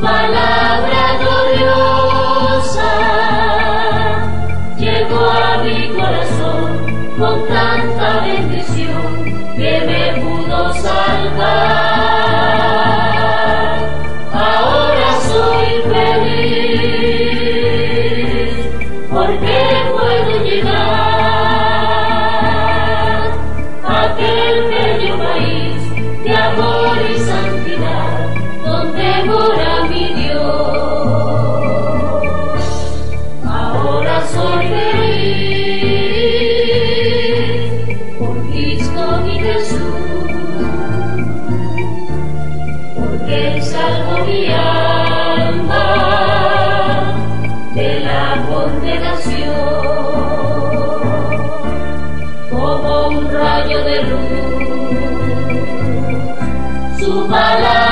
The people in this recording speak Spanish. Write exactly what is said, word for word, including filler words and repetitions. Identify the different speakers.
Speaker 1: palabra gloriosa llegó a mi corazón con tanta bendición que me pudo salvar. Ahora soy feliz porque puedo llegar a aquel bello país de amor y santidad donde mora mi Dios. Ahora soy feliz por Cristo mi Jesús, porque Él salvó mi alma de la condenación. Como un rayo de luz, su palabra